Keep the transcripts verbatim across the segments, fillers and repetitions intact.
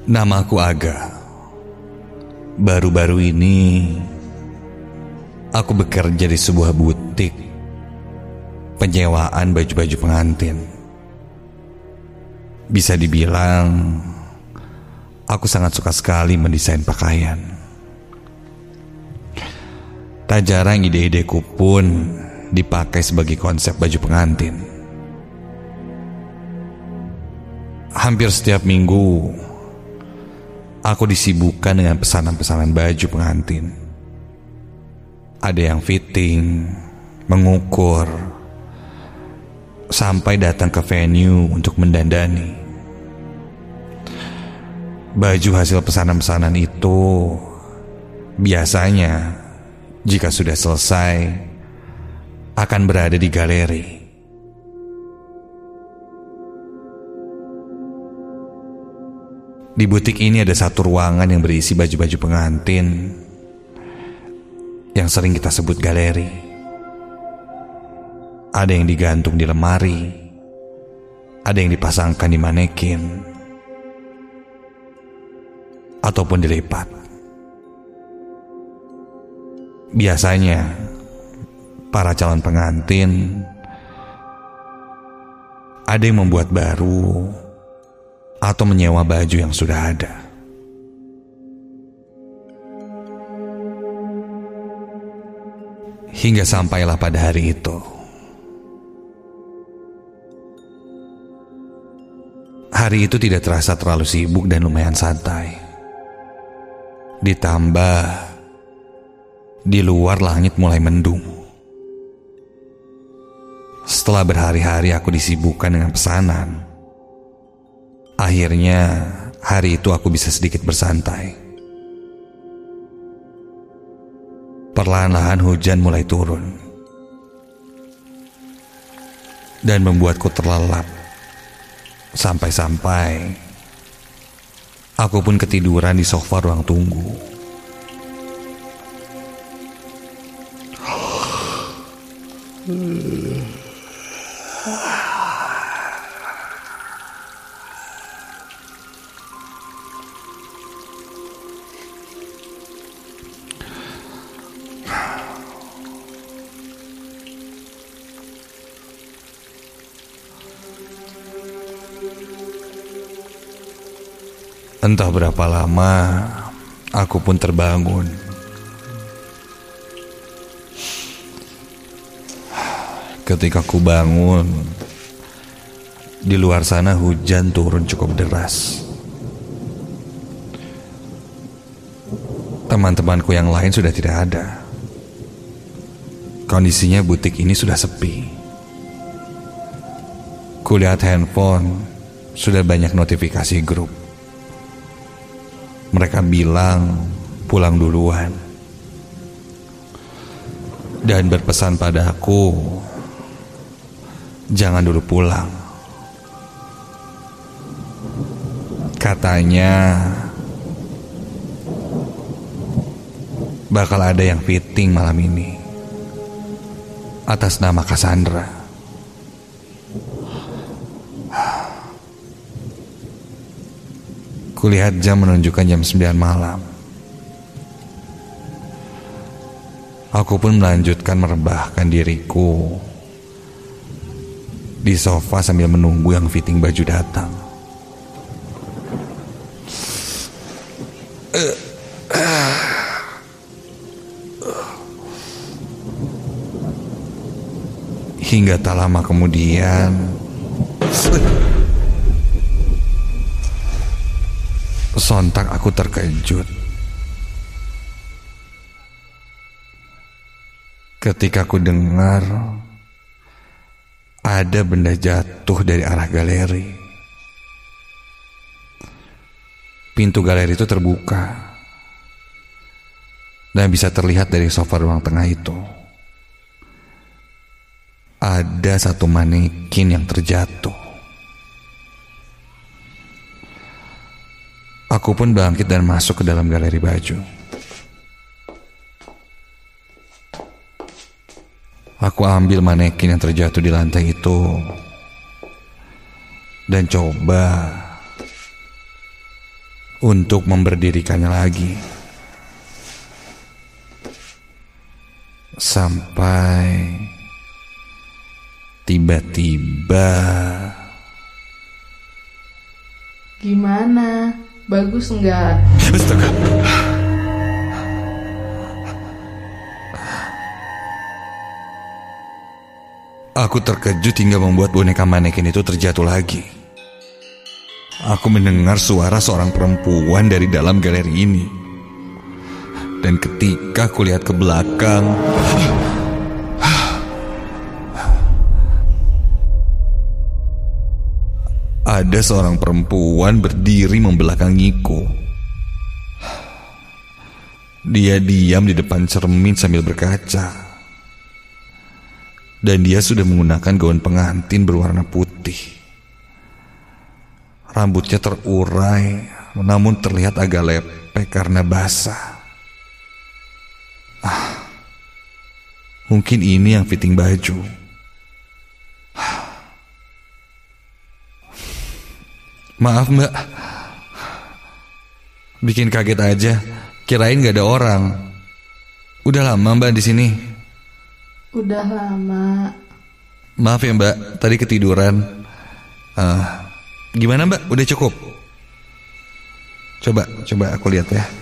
Namaku Aga. Baru-baru ini aku bekerja di sebuah butik penyewaan baju-baju pengantin. Bisa dibilang aku sangat suka sekali mendesain pakaian. Tak jarang ide-ideku pun dipakai sebagai konsep baju pengantin. Hampir setiap minggu aku disibukkan dengan pesanan-pesanan baju pengantin. Ada yang fitting, mengukur, sampai datang ke venue untuk mendandani. Baju hasil pesanan-pesanan itu biasanya jika sudah selesai akan berada di galeri. Di butik ini ada satu ruangan yang berisi baju-baju pengantin yang sering kita sebut galeri. Ada yang digantung di lemari, ada yang dipasangkan di manekin, ataupun dilipat. Biasanya para calon pengantin ada yang membuat baru atau menyewa baju yang sudah ada. Hingga sampailah pada hari itu. Hari itu tidak terasa terlalu sibuk dan lumayan santai. Ditambah di luar langit mulai mendung. Setelah berhari-hari aku disibukkan dengan pesanan, akhirnya hari itu aku bisa sedikit bersantai. Perlahan-lahan hujan mulai turun dan membuatku terlelap. Sampai-sampai aku pun ketiduran di sofa ruang tunggu. Entah berapa lama aku pun terbangun. Ketika aku bangun, di luar sana hujan turun cukup deras. Teman-temanku yang lain sudah tidak ada. Kondisinya butik ini sudah sepi. Kulihat handphone, sudah banyak notifikasi grup. Mereka bilang pulang duluan dan berpesan padaku jangan dulu pulang. Katanya bakal ada yang fitting malam ini atas nama Cassandra. Kulihat jam menunjukkan jam sembilan malam. Aku pun melanjutkan merebahkan diriku di sofa sambil menunggu yang fitting baju datang. Hingga tak lama kemudian sontak aku terkejut ketika aku dengar ada benda jatuh dari arah galeri. Pintu galeri itu terbuka dan bisa terlihat dari sofa ruang tengah itu. Ada satu manekin yang terjatuh. Aku pun bangkit dan masuk ke dalam galeri baju. Aku ambil manekin yang terjatuh di lantai itu dan coba untuk memberdirikannya lagi. Sampai tiba-tiba... Gimana? Bagus nggak? Astaga. Aku terkejut hingga membuat boneka manekin itu terjatuh lagi. Aku mendengar suara seorang perempuan dari dalam galeri ini. Dan ketika aku lihat ke belakang, ada seorang perempuan berdiri membelakangiku. Dia diam di depan cermin sambil berkaca. Dan dia sudah menggunakan gaun pengantin berwarna putih. Rambutnya terurai, namun terlihat agak lepek karena basah. Ah, mungkin ini yang fitting baju. Maaf mbak, bikin kaget aja. Kirain gak ada orang. Udah lama mbak di sini? Udah lama. Maaf ya mbak, tadi ketiduran. uh, Gimana mbak, udah cukup? Coba, coba aku lihat ya.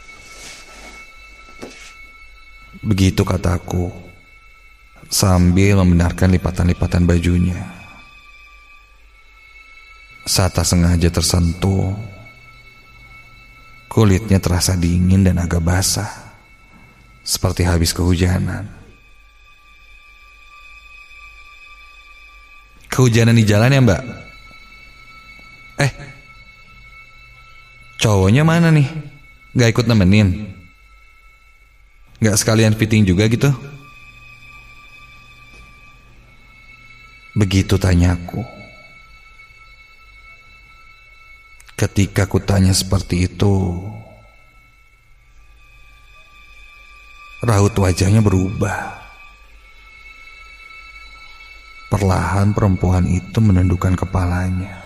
Begitu kataku, sambil membenarkan lipatan-lipatan bajunya. Saat tak sengaja tersentuh, kulitnya terasa dingin dan agak basah, seperti habis kehujanan. Kehujanan di jalan ya mbak? Eh, cowoknya mana nih? Gak ikut nemenin? Gak sekalian fitting juga gitu? Begitu tanyaku. Ketika ku tanya seperti itu, raut wajahnya berubah. Perlahan perempuan itu menundukkan kepalanya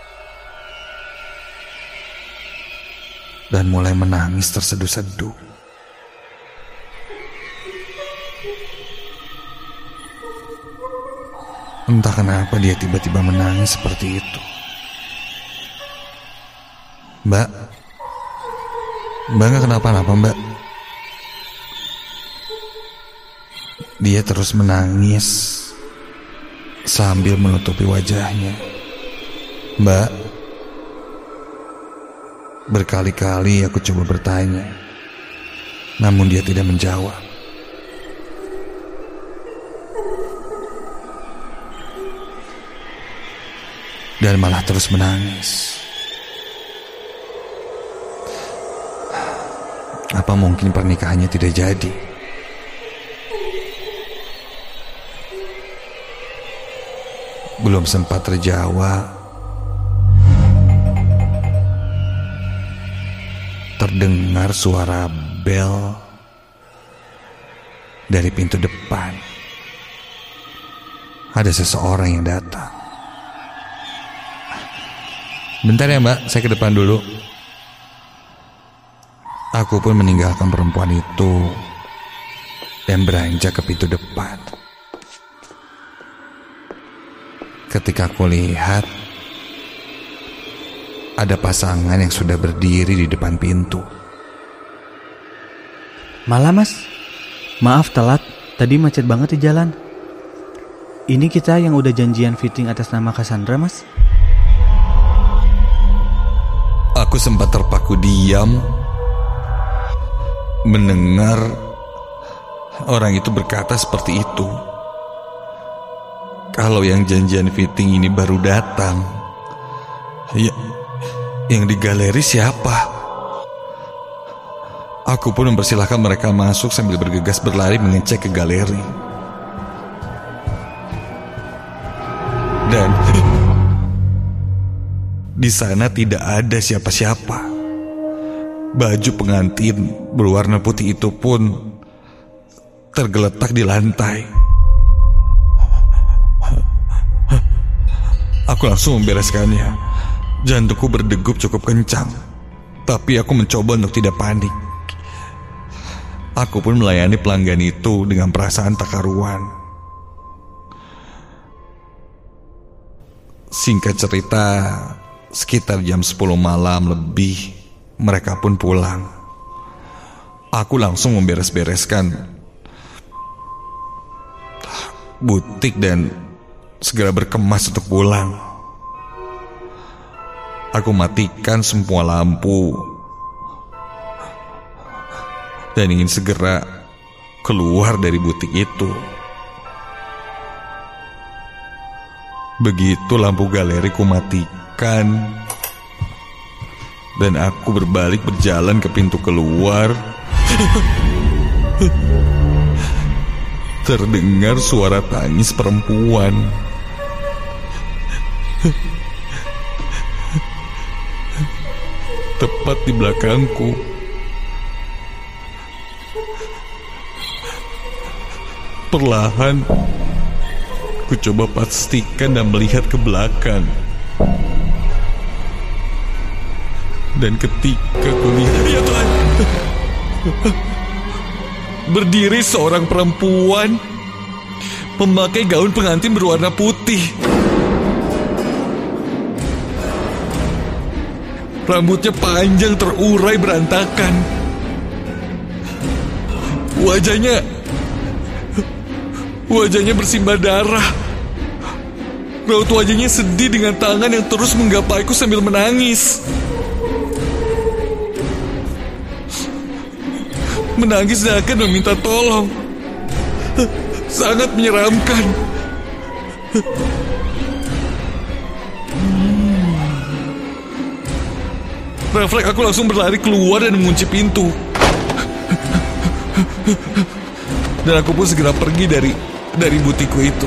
dan mulai menangis terseduh-seduh. Entah kenapa dia tiba-tiba menangis seperti itu. Mbak, Mbak gak kenapa-napa mbak? Dia terus menangis sambil menutupi wajahnya. Mbak, berkali-kali aku coba bertanya, namun dia tidak menjawab. Dan malah terus menangis. Apa mungkin pernikahannya tidak jadi? Belum sempat terjawab, terdengar suara bel dari pintu depan. Ada seseorang yang datang. Bentar ya mbak, saya ke depan dulu. Aku pun meninggalkan perempuan itu dan beranjak ke pintu depan. Ketika aku lihat, ada pasangan yang sudah berdiri di depan pintu. Malam mas, maaf telat, tadi macet banget di jalan. Ini kita yang udah janjian fitting atas nama Cassandra mas. Aku sempat terpaku diam mendengar orang itu berkata seperti itu. Kalau yang janjian fitting ini baru datang, ya, yang di galeri siapa? Aku pun mempersilahkan mereka masuk sambil bergegas berlari mengecek ke galeri. Dan di sana tidak ada siapa-siapa. Baju pengantin berwarna putih itu pun tergeletak di lantai. Aku langsung membereskannya. Jantungku berdegup cukup kencang. Tapi aku mencoba untuk tidak panik. Aku pun melayani pelanggan itu dengan perasaan tak karuan. Singkat cerita, sekitar jam sepuluh malam lebih, mereka pun pulang. Aku langsung memberes-bereskan butik dan segera berkemas untuk pulang. Aku matikan semua lampu dan ingin segera keluar dari butik itu. Begitu lampu galeri ku matikan dan aku berbalik berjalan ke pintu keluar, terdengar suara tangis perempuan. Tepat di belakangku. Perlahan ku coba pastikan dan melihat ke belakang. Dan ketika ku lihat, ya Tuhan, berdiri seorang perempuan memakai gaun pengantin berwarna putih. Rambutnya panjang terurai berantakan. Wajahnya Wajahnya bersimbah darah. Raut wajahnya sedih dengan tangan yang terus menggapaiku sambil menangis. Menangis dan akan meminta tolong. Sangat menyeramkan. Refleks aku langsung berlari keluar dan mengunci pintu. Dan aku pun segera pergi dari dari butikku itu.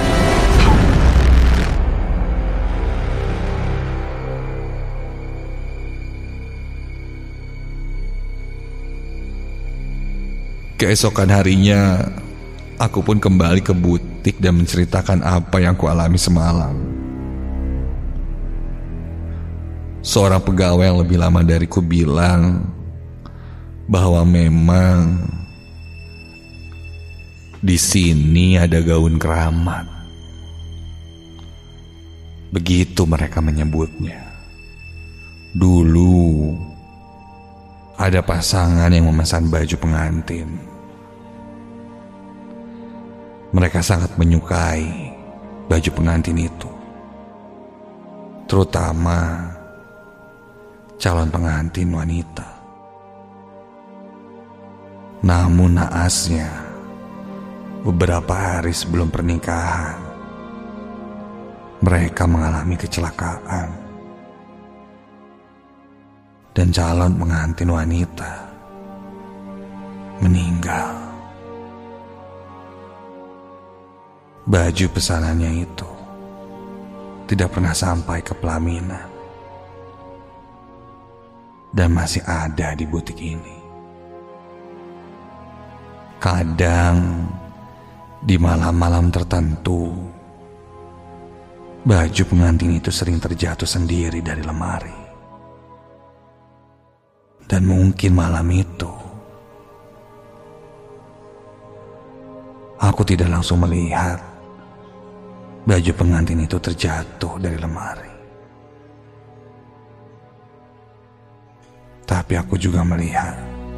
Keesokan harinya, aku pun kembali ke butik dan menceritakan apa yang ku alami semalam. Seorang pegawai yang lebih lama dariku bilang bahwa memang di sini ada gaun keramat. Begitu mereka menyebutnya. Dulu ada pasangan yang memesan baju pengantin. Mereka sangat menyukai baju pengantin itu, terutama calon pengantin wanita. Namun naasnya, beberapa hari sebelum pernikahan, mereka mengalami kecelakaan. Dan calon pengantin wanita meninggal. Baju pesanannya itu tidak pernah sampai ke pelaminan dan masih ada di butik ini. Kadang di malam-malam tertentu, baju pengantin itu sering terjatuh sendiri dari lemari. Dan mungkin malam itu aku tidak langsung melihat baju pengantin itu terjatuh dari lemari. Tapi aku juga melihat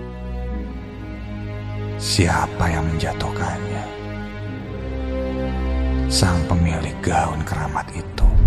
siapa yang menjatuhkannya. Sang pemilik gaun keramat itu.